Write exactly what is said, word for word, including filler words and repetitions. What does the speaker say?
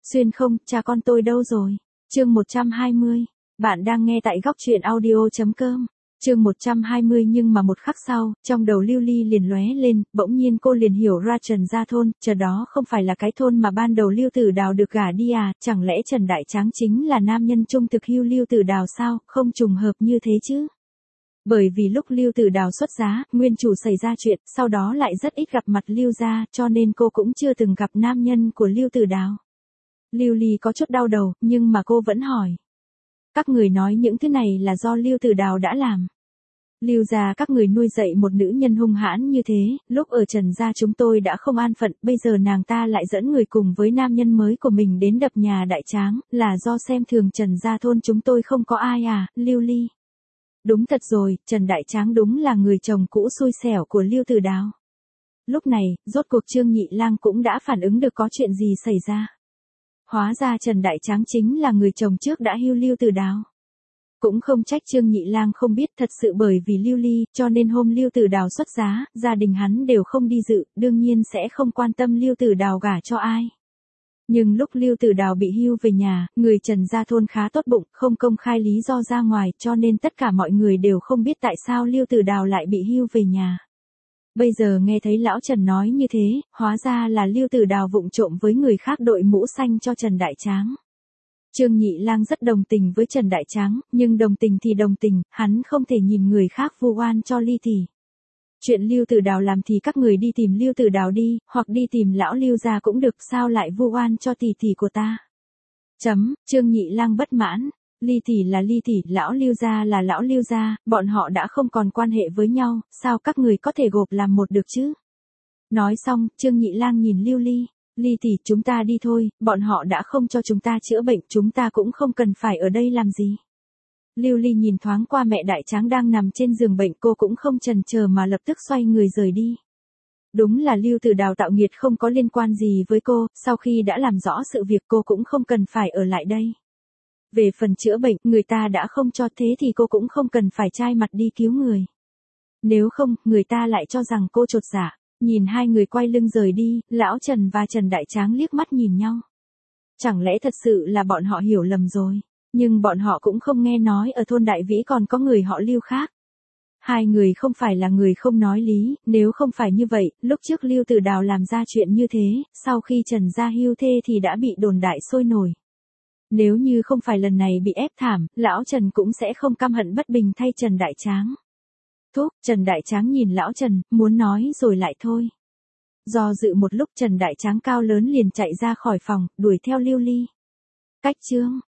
Xuyên không, cha con tôi đâu rồi? Chương một trăm hai mươi. Bạn đang nghe tại góc truyện audio chấm com. Chương một trăm hai mươi nhưng mà một khắc sau, trong đầu Lưu Ly liền lóe lên, bỗng nhiên cô liền hiểu ra Trần Gia Thôn, chờ đó không phải là cái thôn mà ban đầu Lưu Tử Đào được gả đi à, chẳng lẽ Trần Đại Tráng chính là nam nhân trung thực hưu Lưu Tử Đào sao, không trùng hợp như thế chứ? Bởi vì lúc Lưu Tử Đào xuất giá, nguyên chủ xảy ra chuyện, sau đó lại rất ít gặp mặt Lưu gia, cho nên cô cũng chưa từng gặp nam nhân của Lưu Tử Đào. Lưu Ly có chút đau đầu, nhưng mà cô vẫn hỏi. Các người nói những thứ này là do Lưu Tử Đào đã làm. Lưu gia các người nuôi dạy một nữ nhân hung hãn như thế, lúc ở Trần gia chúng tôi đã không an phận, bây giờ nàng ta lại dẫn người cùng với nam nhân mới của mình đến đập nhà Đại Tráng, là do xem thường Trần Gia Thôn chúng tôi không có ai à, Lưu Ly. Đúng thật rồi, Trần Đại Tráng đúng là người chồng cũ xui xẻo của Lưu Tử Đào. Lúc này, rốt cuộc Trương Nhị Lang cũng đã phản ứng được có chuyện gì xảy ra. Hóa ra Trần Đại Tráng chính là người chồng trước đã hưu Lưu Tử Đào. Cũng không trách Trương Nhị Lang không biết, thật sự bởi vì Lưu Ly, cho nên hôm Lưu Tử Đào xuất giá, gia đình hắn đều không đi dự, đương nhiên sẽ không quan tâm Lưu Tử Đào gả cho ai. Nhưng lúc Lưu Tử Đào bị hưu về nhà, người Trần Gia Thôn khá tốt bụng, không công khai lý do ra ngoài, cho nên tất cả mọi người đều không biết tại sao Lưu Tử Đào lại bị hưu về nhà. Bây giờ nghe thấy lão Trần nói như thế, hóa ra là Lưu Tử Đào vụng trộm với người khác đội mũ xanh cho Trần Đại Tráng. Trương Nhị Lang rất đồng tình với Trần Đại Tráng, nhưng đồng tình thì đồng tình, hắn không thể nhìn người khác vu oan cho Ly tỷ. Chuyện Lưu Tử Đào làm thì các người đi tìm Lưu Tử Đào đi, hoặc đi tìm lão Lưu gia cũng được, sao lại vu oan cho tỷ tỷ của ta. Chấm, Trương Nhị Lang bất mãn. Ly tỷ là Ly tỷ, lão Lưu gia là lão Lưu gia, bọn họ đã không còn quan hệ với nhau, sao các người có thể gộp làm một được chứ? Nói xong, Trương Nhị Lang nhìn Lưu Ly. Ly tỷ, chúng ta đi thôi, bọn họ đã không cho chúng ta chữa bệnh, chúng ta cũng không cần phải ở đây làm gì. Lưu Ly nhìn thoáng qua mẹ Đại Tráng đang nằm trên giường bệnh, cô cũng không chần chờ mà lập tức xoay người rời đi. Đúng là Lưu Tử Đào tạo nghiệt không có liên quan gì với cô, sau khi đã làm rõ sự việc cô cũng không cần phải ở lại đây. Về phần chữa bệnh, người ta đã không cho, thế thì cô cũng không cần phải chai mặt đi cứu người. Nếu không, người ta lại cho rằng cô chột dạ. Nhìn hai người quay lưng rời đi, lão Trần và Trần Đại Tráng liếc mắt nhìn nhau. Chẳng lẽ thật sự là bọn họ hiểu lầm rồi, nhưng bọn họ cũng không nghe nói ở thôn Đại Vĩ còn có người họ Lưu khác. Hai người không phải là người không nói lý, nếu không phải như vậy, lúc trước Lưu Tử Đào làm ra chuyện như thế, sau khi Trần gia hưu thê thì đã bị đồn đại sôi nổi. Nếu như không phải lần này bị ép thảm, lão Trần cũng sẽ không căm hận bất bình thay Trần Đại Tráng. Thúc, Trần Đại Tráng nhìn lão Trần, muốn nói rồi lại thôi. Do dự một lúc Trần Đại Tráng cao lớn liền chạy ra khỏi phòng, đuổi theo Lưu Ly. Cách chương.